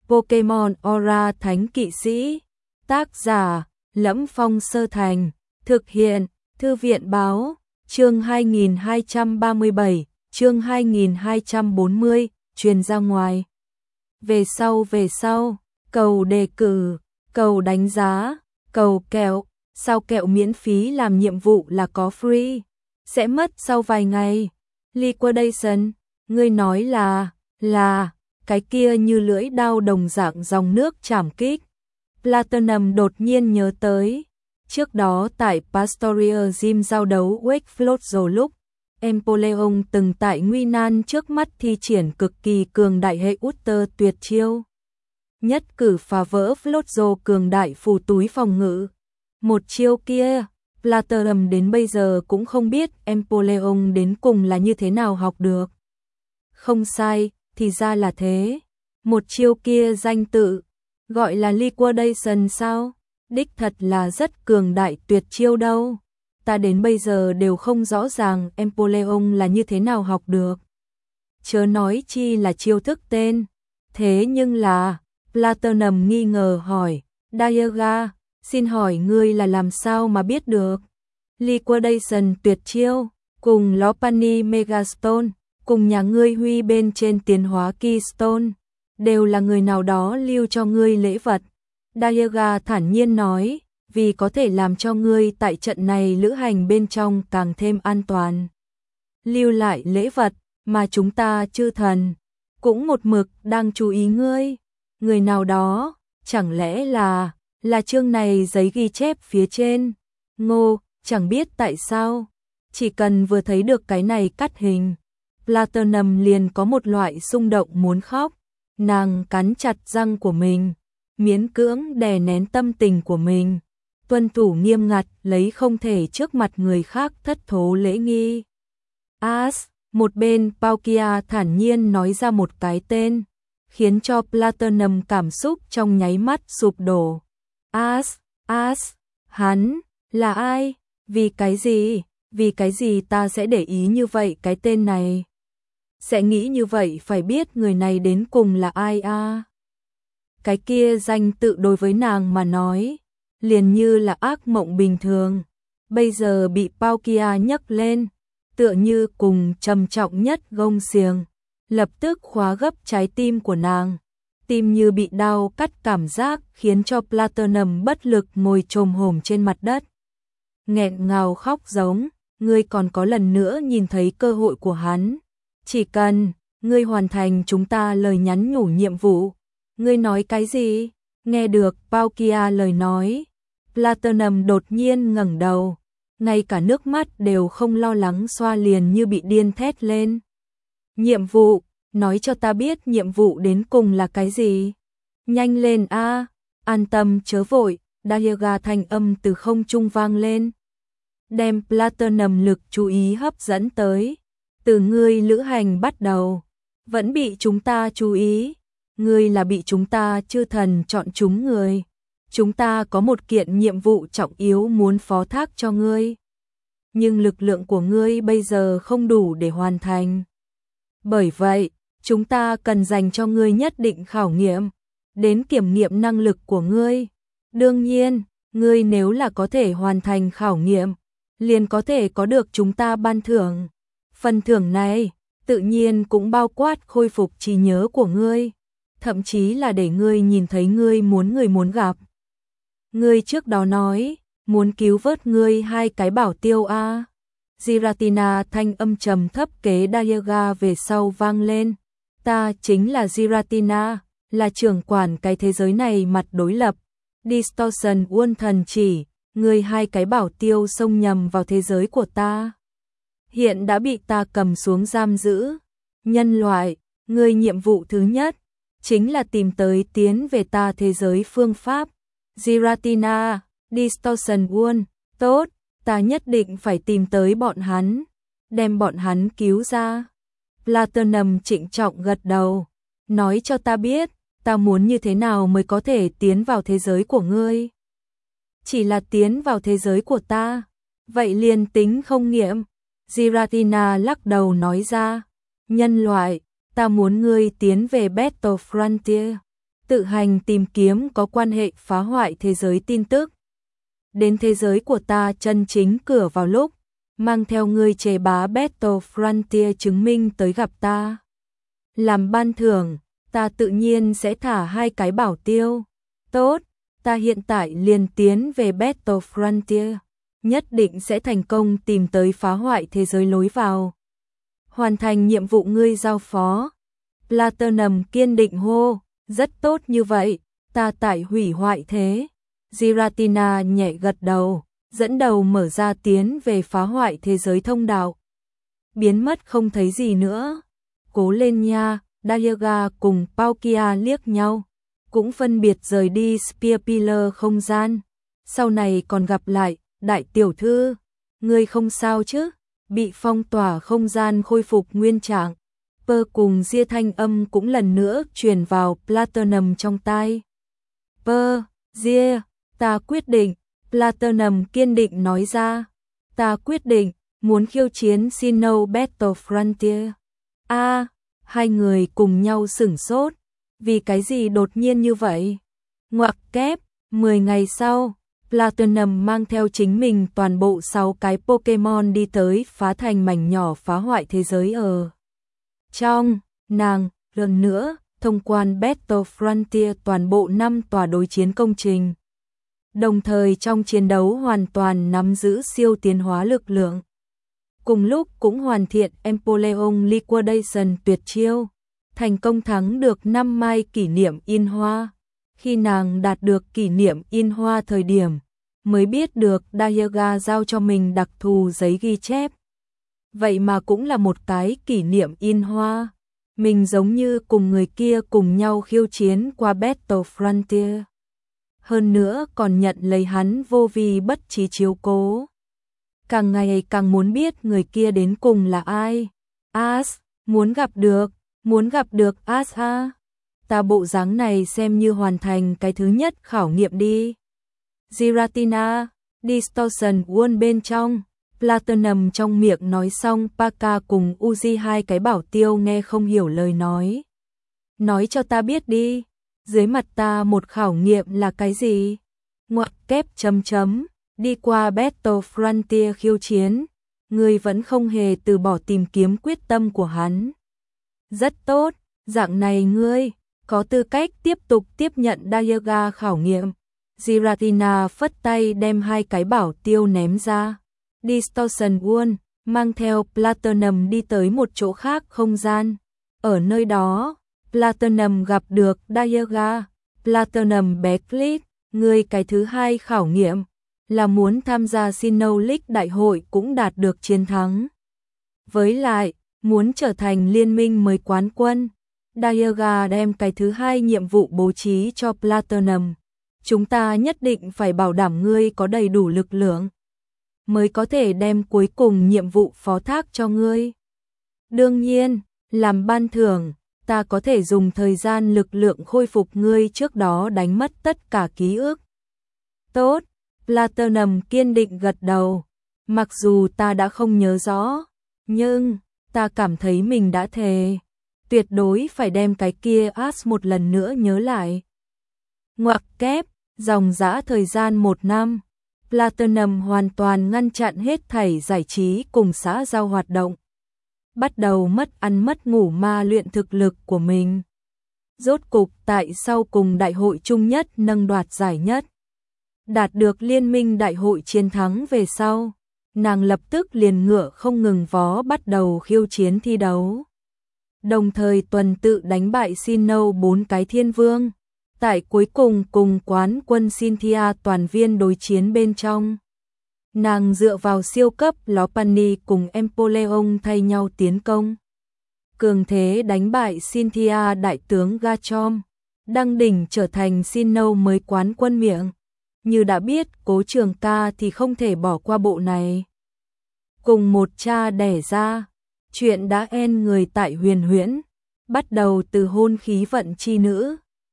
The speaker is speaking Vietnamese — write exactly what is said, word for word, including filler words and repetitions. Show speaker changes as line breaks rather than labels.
Pokemon Aura Thánh Kỵ Sĩ. Tác giả: Lẫm Phong Sơ Thành. Thực hiện: Thư viện báo. Chương hai nghìn hai trăm ba mươi bảy, chương hai nghìn hai trăm bốn mươi, truyền ra ngoài. Về sau về sau, cầu đề cử, cầu đánh giá, cầu kẹo, sao kẹo miễn phí làm nhiệm vụ là có free, sẽ mất sau vài ngày. Liquidation, ngươi nói là, là, cái kia như lưỡi dao đồng dạng dòng nước chảm kích. Platinum đột nhiên nhớ tới. Trước đó tại Pastoria Gym giao đấu Wake Float lúc, Empoleon từng tại nguy nan trước mắt thi triển cực kỳ cường đại hệ Utter tuyệt chiêu. Nhất cử phá vỡ Float cường đại phù túi phòng ngự. Một chiêu kia, Platinum đến bây giờ cũng không biết Empoleon đến cùng là như thế nào học được. Không sai, thì ra là thế. Một chiêu kia danh tự, gọi là Liquidation sao? Đích thật là rất cường đại tuyệt chiêu đâu. Ta đến bây giờ đều không rõ ràng Empoleon là như thế nào học được. Chớ nói chi là chiêu thức tên. Thế nhưng là, Platinum nghi ngờ hỏi, Dialga, xin hỏi ngươi là làm sao mà biết được? Liquidation tuyệt chiêu, cùng Lopunny Megastone, cùng nhà ngươi Huy bên trên tiến hóa Keystone, đều là người nào đó lưu cho ngươi lễ vật. Dialga thản nhiên nói, vì có thể làm cho ngươi tại trận này lữ hành bên trong càng thêm an toàn. Lưu lại lễ vật, mà chúng ta chư thần cũng một mực đang chú ý ngươi. Người nào đó, chẳng lẽ là, là chương này giấy ghi chép phía trên. Ngô, chẳng biết tại sao, chỉ cần vừa thấy được cái này cắt hình, Platinum liền có một loại xung động muốn khóc. Nàng cắn chặt răng của mình, miễn cưỡng đè nén tâm tình của mình, tuân thủ nghiêm ngặt, lấy không thể trước mặt người khác thất thố lễ nghi. As, một bên Palkia thản nhiên nói ra một cái tên, khiến cho Platinum cảm xúc trong nháy mắt sụp đổ. As, As, hắn, là ai? Vì cái gì? Vì cái gì ta sẽ để ý như vậy cái tên này? Sẽ nghĩ như vậy phải biết người này đến cùng là ai a? À? Cái kia danh tự đối với nàng mà nói, liền như là ác mộng bình thường. Bây giờ bị Palkia nhấc lên, tựa như cùng trầm trọng nhất gông xiềng, lập tức khóa gấp trái tim của nàng. Tim như bị đau cắt cảm giác khiến cho Platinum bất lực ngồi chồm hổm trên mặt đất. Nghẹn ngào khóc giống, ngươi còn có lần nữa nhìn thấy cơ hội của hắn. Chỉ cần, ngươi hoàn thành chúng ta lời nhắn nhủ nhiệm vụ. Ngươi nói cái gì? Nghe được Palkia lời nói, Platinum đột nhiên ngẩng đầu, ngay cả nước mắt đều không lo lắng xoa liền như bị điên thét lên. Nhiệm vụ, nói cho ta biết nhiệm vụ đến cùng là cái gì? Nhanh lên a, à, an tâm chớ vội, Dialga thanh âm từ không trung vang lên. Đem Platinum lực chú ý hấp dẫn tới. Từ ngươi lữ hành bắt đầu, vẫn bị chúng ta chú ý. Ngươi là bị chúng ta chư thần chọn chúng người. Chúng ta có một kiện nhiệm vụ trọng yếu muốn phó thác cho ngươi. Nhưng lực lượng của ngươi bây giờ không đủ để hoàn thành. Bởi vậy, chúng ta cần dành cho ngươi nhất định khảo nghiệm, đến kiểm nghiệm năng lực của ngươi. Đương nhiên, ngươi nếu là có thể hoàn thành khảo nghiệm, liền có thể có được chúng ta ban thưởng. Phần thưởng này, tự nhiên cũng bao quát khôi phục trí nhớ của ngươi, thậm chí là để ngươi nhìn thấy ngươi muốn người muốn gặp. Ngươi trước đó nói, muốn cứu vớt ngươi hai cái bảo tiêu a. À. Giratina thanh âm trầm thấp kế Dialga về sau vang lên. Ta chính là Giratina, là trưởng quản cái thế giới này mặt đối lập. Distortion Uôn thần chỉ, ngươi hai cái bảo tiêu xông nhầm vào thế giới của ta. Hiện đã bị ta cầm xuống giam giữ. Nhân loại, ngươi nhiệm vụ thứ nhất, chính là tìm tới tiến về ta thế giới phương pháp. Giratina, Distortion Uôn, tốt, ta nhất định phải tìm tới bọn hắn, đem bọn hắn cứu ra. Platinum trịnh trọng gật đầu, nói cho ta biết, ta muốn như thế nào mới có thể tiến vào thế giới của ngươi. Chỉ là tiến vào thế giới của ta, vậy liền tính không nghiệm. Giratina lắc đầu nói ra, nhân loại, ta muốn ngươi tiến về Battle Frontier, tự hành tìm kiếm có quan hệ phá hoại thế giới tin tức. Đến thế giới của ta chân chính cửa vào lúc, mang theo ngươi chế bá Battle Frontier chứng minh tới gặp ta. Làm ban thưởng, ta tự nhiên sẽ thả hai cái bảo tiêu. Tốt, ta hiện tại liền tiến về Battle Frontier, nhất định sẽ thành công tìm tới phá hoại thế giới lối vào. Hoàn thành nhiệm vụ ngươi giao phó. Platinum kiên định hô, rất tốt như vậy, ta tại hủy hoại thế. Giratina nhẹ gật đầu, dẫn đầu mở ra tiến về phá hoại thế giới thông đạo. Biến mất không thấy gì nữa. Cố lên nha, Dialga cùng Palkia liếc nhau, cũng phân biệt rời đi Spear Pillar không gian. Sau này còn gặp lại, đại tiểu thư, ngươi không sao chứ? Bị phong tỏa không gian khôi phục nguyên trạng. Pơ cùng Ria thanh âm cũng lần nữa truyền vào Platinum trong tai. Pơ, Ria, ta quyết định, Platinum kiên định nói ra. Ta quyết định, muốn khiêu chiến Sinnoh Battle Frontier. A, à, hai người cùng nhau sửng sốt. Vì cái gì đột nhiên như vậy? Ngoặc kép, mười ngày sau, Platinum mang theo chính mình toàn bộ sáu cái Pokemon đi tới phá thành mảnh nhỏ phá hoại thế giới ở. Trong, nàng, lần nữa, thông quan Battle Frontier toàn bộ năm tòa đối chiến công trình. Đồng thời trong chiến đấu hoàn toàn nắm giữ siêu tiến hóa lực lượng. Cùng lúc cũng hoàn thiện Empoleon Liquidation tuyệt chiêu, thành công thắng được năm mai kỷ niệm in hoa. Khi nàng đạt được kỷ niệm in hoa thời điểm, mới biết được Dialga giao cho mình đặc thù giấy ghi chép. Vậy mà cũng là một cái kỷ niệm in hoa. Mình giống như cùng người kia cùng nhau khiêu chiến qua Battle Frontier. Hơn nữa còn nhận lấy hắn vô vi bất trí chiếu cố. Càng ngày càng muốn biết người kia đến cùng là ai. As, muốn gặp được, muốn gặp được As ha. Ta bộ dáng này xem như hoàn thành cái thứ nhất khảo nghiệm đi. Giratina, Distortion World bên trong, Platinum trong miệng nói xong, Paka cùng Uzi hai cái bảo tiêu nghe không hiểu lời nói. Nói cho ta biết đi, dưới mặt ta một khảo nghiệm là cái gì? Ngoặc kép chấm chấm, đi qua Battle Frontier khiêu chiến, ngươi vẫn không hề từ bỏ tìm kiếm quyết tâm của hắn. Rất tốt, dạng này ngươi có tư cách tiếp tục tiếp nhận Dialga khảo nghiệm. Giratina phất tay đem hai cái bảo tiêu ném ra. Distortion World mang theo Platinum đi tới một chỗ khác không gian. Ở nơi đó, Platinum gặp được Dialga. Platinum bé Clit, người cái thứ hai khảo nghiệm là muốn tham gia Sinnoh League đại hội cũng đạt được chiến thắng. Với lại, muốn trở thành liên minh mới quán quân. Dialga đem cái thứ hai nhiệm vụ bố trí cho Platinum. Chúng ta nhất định phải bảo đảm ngươi có đầy đủ lực lượng, mới có thể đem cuối cùng nhiệm vụ phó thác cho ngươi. Đương nhiên, làm ban thưởng, ta có thể dùng thời gian lực lượng khôi phục ngươi trước đó đánh mất tất cả ký ức. Tốt, Platinum kiên định gật đầu. Mặc dù ta đã không nhớ rõ, nhưng ta cảm thấy mình đã thề, tuyệt đối phải đem cái kia As một lần nữa nhớ lại. Ngoặc kép, dòng dã thời gian một năm, Platinum hoàn toàn ngăn chặn hết thảy giải trí cùng xã giao hoạt động. Bắt đầu mất ăn mất ngủ ma luyện thực lực của mình. Rốt cục tại sau cùng đại hội chung nhất nâng đoạt giải nhất. Đạt được liên minh đại hội chiến thắng về sau, nàng lập tức liền ngựa không ngừng vó bắt đầu khiêu chiến thi đấu. Đồng thời tuần tự đánh bại Sinnoh bốn cái thiên vương. Tại cuối cùng cùng quán quân Cynthia toàn viên đối chiến bên trong. Nàng dựa vào siêu cấp Lopunny cùng Empoleon thay nhau tiến công. Cường thế đánh bại Cynthia đại tướng Garchomp, đăng đỉnh trở thành Sinnoh mới quán quân miệng. Như đã biết Cố Trường Ca thì không thể bỏ qua bộ này. Cùng một cha đẻ ra, chuyện đã end người tại huyền huyễn, bắt đầu từ hôn khí vận chi nữ.